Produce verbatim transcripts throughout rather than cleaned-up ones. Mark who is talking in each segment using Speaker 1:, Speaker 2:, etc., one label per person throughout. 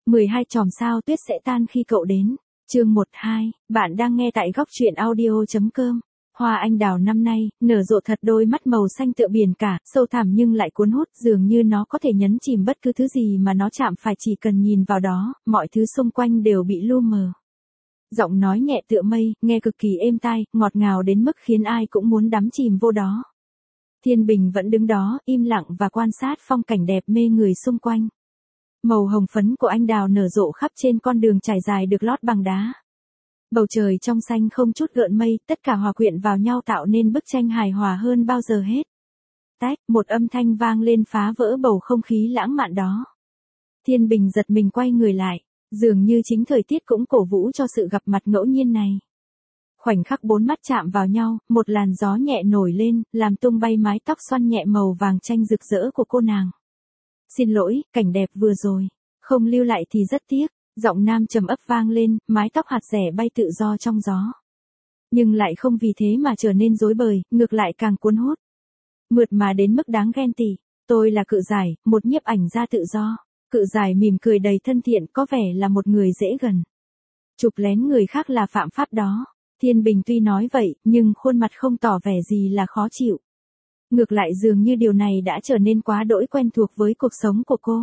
Speaker 1: mười hai chòm sao tuyết sẽ tan khi cậu đến. Chương một hai, bạn đang nghe tại góc truyện audio chấm com. Hoa anh đào năm nay, nở rộ thật, đôi mắt màu xanh tựa biển cả, sâu thẳm nhưng lại cuốn hút, dường như nó có thể nhấn chìm bất cứ thứ gì mà nó chạm phải, chỉ cần nhìn vào đó, mọi thứ xung quanh đều bị lu mờ. Giọng nói nhẹ tựa mây, nghe cực kỳ êm tai, ngọt ngào đến mức khiến ai cũng muốn đắm chìm vô đó. Thiên Bình vẫn đứng đó, im lặng và quan sát phong cảnh đẹp mê người xung quanh. Màu hồng phấn của anh đào nở rộ khắp trên con đường trải dài được lót bằng đá. Bầu trời trong xanh không chút gợn mây, tất cả hòa quyện vào nhau tạo nên bức tranh hài hòa hơn bao giờ hết. Tách, một âm thanh vang lên phá vỡ bầu không khí lãng mạn đó. Thiên Bình giật mình quay người lại, dường như chính thời tiết cũng cổ vũ cho sự gặp mặt ngẫu nhiên này. Khoảnh khắc bốn mắt chạm vào nhau, một làn gió nhẹ nổi lên, làm tung bay mái tóc xoăn nhẹ màu vàng chanh rực rỡ của cô nàng. Xin lỗi, cảnh đẹp vừa rồi, không lưu lại thì rất tiếc. Giọng nam trầm ấp vang lên, mái tóc hạt rẻ bay tự do trong gió. Nhưng lại không vì thế mà trở nên rối bời, ngược lại càng cuốn hút. Mượt mà đến mức đáng ghen tị. Tôi là Cự Giải, một nhiếp ảnh gia tự do. Cự Giải mỉm cười đầy thân thiện, có vẻ là một người dễ gần. Chụp lén người khác là phạm pháp đó. Thiên Bình tuy nói vậy, nhưng khuôn mặt không tỏ vẻ gì là khó chịu. Ngược lại dường như điều này đã trở nên quá đỗi quen thuộc với cuộc sống của cô.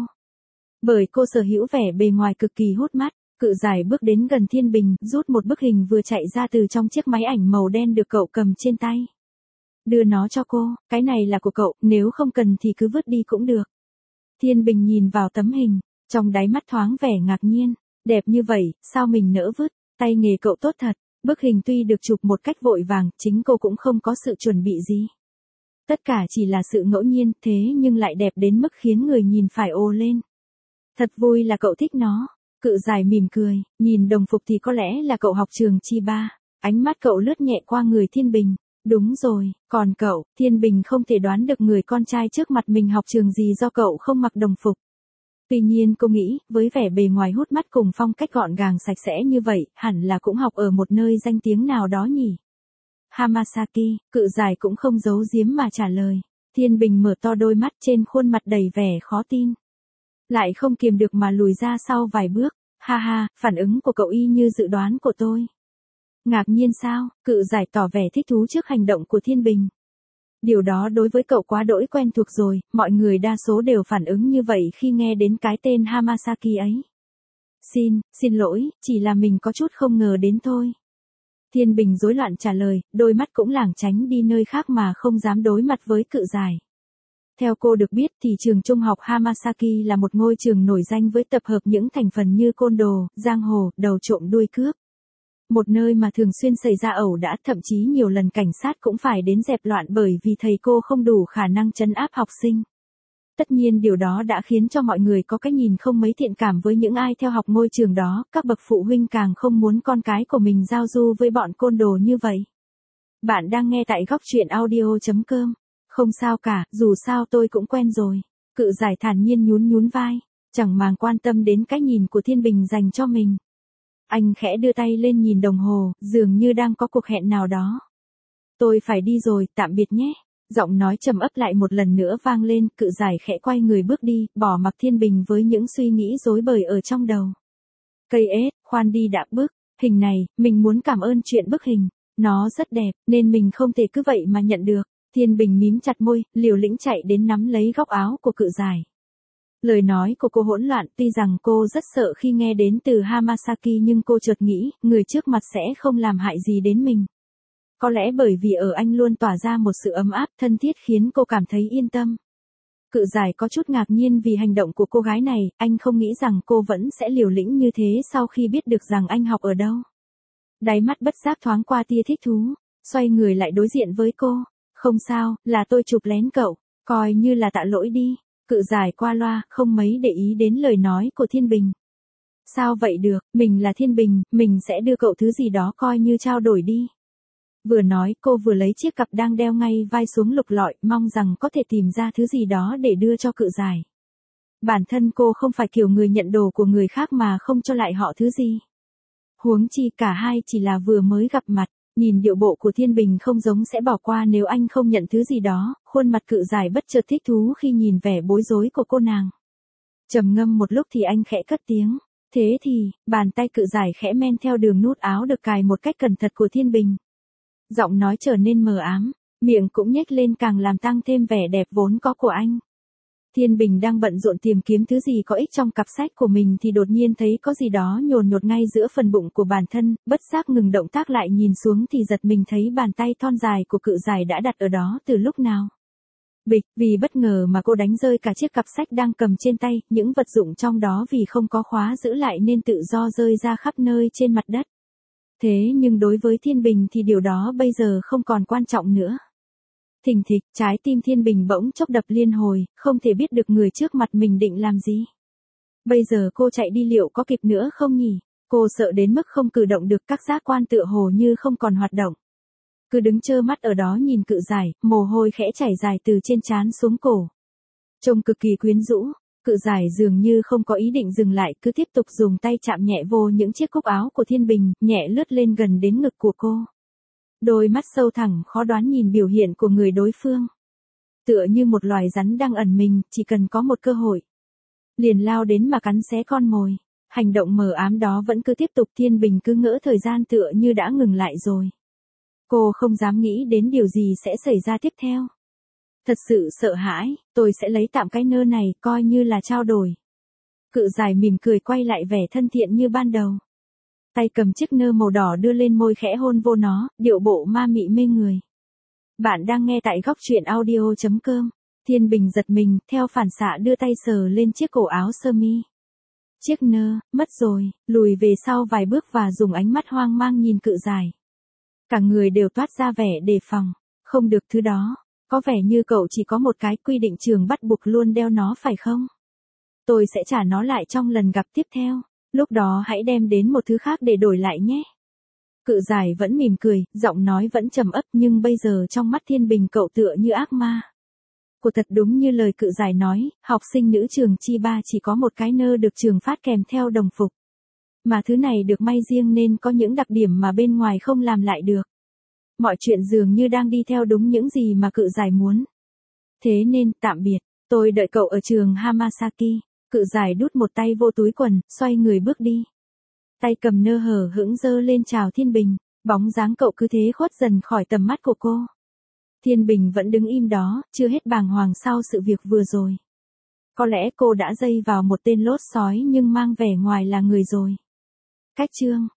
Speaker 1: Bởi cô sở hữu vẻ bề ngoài cực kỳ hút mắt, Cự Giải bước đến gần Thiên Bình, rút một bức hình vừa chạy ra từ trong chiếc máy ảnh màu đen được cậu cầm trên tay. Đưa nó cho cô, cái này là của cậu, nếu không cần thì cứ vứt đi cũng được. Thiên Bình nhìn vào tấm hình, trong đáy mắt thoáng vẻ ngạc nhiên, đẹp như vậy, sao mình nỡ vứt, tay nghề cậu tốt thật. Bức hình tuy được chụp một cách vội vàng, chính cô cũng không có sự chuẩn bị gì. Tất cả chỉ là sự ngẫu nhiên, thế nhưng lại đẹp đến mức khiến người nhìn phải ồ lên. Thật vui là cậu thích nó. Cự Giải mỉm cười, nhìn đồng phục thì có lẽ là cậu học trường chi ba. Ánh mắt cậu lướt nhẹ qua người Thiên Bình. Đúng rồi, còn cậu, Thiên Bình không thể đoán được người con trai trước mặt mình học trường gì do cậu không mặc đồng phục. Tuy nhiên cô nghĩ, với vẻ bề ngoài hút mắt cùng phong cách gọn gàng sạch sẽ như vậy, hẳn là cũng học ở một nơi danh tiếng nào đó nhỉ. Hamasaki, Cự Giải cũng không giấu giếm mà trả lời. Thiên Bình mở to đôi mắt, trên khuôn mặt đầy vẻ khó tin. Lại không kiềm được mà lùi ra sau vài bước. Ha ha, phản ứng của cậu y như dự đoán của tôi. Ngạc nhiên sao? Cự Giải tỏ vẻ thích thú trước hành động của Thiên Bình. Điều đó đối với cậu quá đỗi quen thuộc rồi, mọi người đa số đều phản ứng như vậy khi nghe đến cái tên Hamasaki ấy. Xin, xin lỗi, chỉ là mình có chút không ngờ đến thôi. Thiên Bình rối loạn trả lời, đôi mắt cũng lảng tránh đi nơi khác mà không dám đối mặt với Cự Giải. Theo cô được biết thì trường trung học Hamasaki là một ngôi trường nổi danh với tập hợp những thành phần như côn đồ, giang hồ, đầu trộm đuôi cướp. Một nơi mà thường xuyên xảy ra ẩu đả, thậm chí nhiều lần cảnh sát cũng phải đến dẹp loạn bởi vì thầy cô không đủ khả năng trấn áp học sinh. Tất nhiên điều đó đã khiến cho mọi người có cái nhìn không mấy thiện cảm với những ai theo học ngôi trường đó, các bậc phụ huynh càng không muốn con cái của mình giao du với bọn côn đồ như vậy. Bạn đang nghe tại góc truyện audio chấm com. Không sao cả, dù sao tôi cũng quen rồi. Cự Giải thản nhiên nhún nhún vai, chẳng màng quan tâm đến cái nhìn của Thiên Bình dành cho mình. Anh khẽ đưa tay lên nhìn đồng hồ, dường như đang có cuộc hẹn nào đó. Tôi phải đi rồi, tạm biệt nhé. Giọng nói trầm ấp lại một lần nữa vang lên, Cự Giải khẽ quay người bước đi, bỏ mặc Thiên Bình với những suy nghĩ rối bời ở trong đầu. Cây ết, khoan đi đã bước, hình này, mình muốn cảm ơn chuyện bức hình. Nó rất đẹp, nên mình không thể cứ vậy mà nhận được. Thiên Bình mím chặt môi, liều lĩnh chạy đến nắm lấy góc áo của Cự Giải. Lời nói của cô hỗn loạn, tuy rằng cô rất sợ khi nghe đến từ Hamasaki nhưng cô chợt nghĩ, người trước mặt sẽ không làm hại gì đến mình. Có lẽ bởi vì ở anh luôn tỏa ra một sự ấm áp thân thiết khiến cô cảm thấy yên tâm. Cự Giải có chút ngạc nhiên vì hành động của cô gái này, anh không nghĩ rằng cô vẫn sẽ liều lĩnh như thế sau khi biết được rằng anh học ở đâu. Đáy mắt bất giác thoáng qua tia thích thú, xoay người lại đối diện với cô. Không sao, là tôi chụp lén cậu, coi như là tạ lỗi đi. Cự Giải qua loa, không mấy để ý đến lời nói của Thiên Bình. Sao vậy được, mình là Thiên Bình, mình sẽ đưa cậu thứ gì đó coi như trao đổi đi. Vừa nói cô vừa lấy chiếc cặp đang đeo ngay vai xuống lục lọi, mong rằng có thể tìm ra thứ gì đó để đưa cho Cự Giải. Bản thân cô không phải kiểu người nhận đồ của người khác mà không cho lại họ thứ gì. Huống chi cả hai chỉ là vừa mới gặp mặt. Nhìn điệu bộ của Thiên Bình không giống sẽ bỏ qua nếu anh không nhận thứ gì đó, khuôn mặt Cự Giải bất chợt thích thú khi nhìn vẻ bối rối của cô nàng. Trầm ngâm một lúc thì anh khẽ cất tiếng, Thế thì, bàn tay cự giải khẽ men theo đường nút áo được cài một cách cẩn thận của Thiên Bình. Giọng nói trở nên mờ ám, miệng cũng nhếch lên càng làm tăng thêm vẻ đẹp vốn có của anh. Thiên Bình đang bận rộn tìm kiếm thứ gì có ích trong cặp sách của mình thì đột nhiên thấy có gì đó nhồn nhột ngay giữa phần bụng của bản thân, bất giác ngừng động tác lại nhìn xuống thì giật mình thấy bàn tay thon dài của cự giải đã đặt ở đó từ lúc nào. Bịch, vì bất ngờ mà cô đánh rơi cả chiếc cặp sách đang cầm trên tay, những vật dụng trong đó vì không có khóa giữ lại nên tự do rơi ra khắp nơi trên mặt đất. Thế nhưng đối với Thiên Bình thì điều đó bây giờ không còn quan trọng nữa. Thình thịch, trái tim Thiên Bình bỗng chốc đập liên hồi, không thể biết được người trước mặt mình định làm gì. Bây giờ cô chạy đi liệu có kịp nữa không nhỉ? Cô sợ đến mức không cử động được, các giác quan tựa hồ như không còn hoạt động. Cứ đứng trơ mắt ở đó nhìn cự giải, mồ hôi khẽ chảy dài từ trên trán xuống cổ. Trông cực kỳ quyến rũ, cự giải dường như không có ý định dừng lại, cứ tiếp tục dùng tay chạm nhẹ vô những chiếc cúc áo của Thiên Bình, nhẹ lướt lên gần đến ngực của cô. Đôi mắt sâu thẳm khó đoán nhìn biểu hiện của người đối phương. Tựa như một loài rắn đang ẩn mình, chỉ cần có một cơ hội. Liền lao đến mà cắn xé con mồi. Hành động mờ ám đó vẫn cứ tiếp tục, Thiên Bình cứ ngỡ thời gian tựa như đã ngừng lại rồi. Cô không dám nghĩ đến điều gì sẽ xảy ra tiếp theo. Thật sự sợ hãi, tôi sẽ lấy tạm cái nơ này, coi như là trao đổi. Cự giải mỉm cười quay lại vẻ thân thiện như ban đầu. Tay cầm chiếc nơ màu đỏ đưa lên môi khẽ hôn vô nó, điệu bộ ma mị mê người. Bạn đang nghe tại góc truyện audio chấm com. Thiên Bình giật mình, theo phản xạ đưa tay sờ lên chiếc cổ áo sơ mi. Chiếc nơ, mất rồi, lùi về sau vài bước và dùng ánh mắt hoang mang nhìn cự giải. Cả người đều toát ra vẻ đề phòng, không được thứ đó, có vẻ như cậu chỉ có một cái, quy định trường bắt buộc luôn đeo nó phải không? Tôi sẽ trả nó lại trong lần gặp tiếp theo, lúc đó hãy đem đến một thứ khác để đổi lại nhé. Cự giải vẫn mỉm cười, giọng nói vẫn trầm ấp, nhưng bây giờ trong mắt Thiên Bình cậu tựa như ác ma. Cô thật đúng như lời cự giải nói, học sinh nữ trường Chi Ba chỉ có một cái nơ được trường phát kèm theo đồng phục. Mà thứ này được may riêng nên có những đặc điểm mà bên ngoài không làm lại được. Mọi chuyện dường như đang đi theo đúng những gì mà cự giải muốn. Thế nên, tạm biệt, tôi đợi cậu ở trường Hamasaki. Cự giải đút một tay vô túi quần, xoay người bước đi. Tay cầm nơ hở hững giơ lên chào Thiên Bình, bóng dáng cậu cứ thế khuất dần khỏi tầm mắt của cô. Thiên Bình vẫn đứng im đó, chưa hết bàng hoàng sau sự việc vừa rồi. Có lẽ cô đã dây vào một tên lốt sói nhưng mang vẻ ngoài là người rồi. Cách chương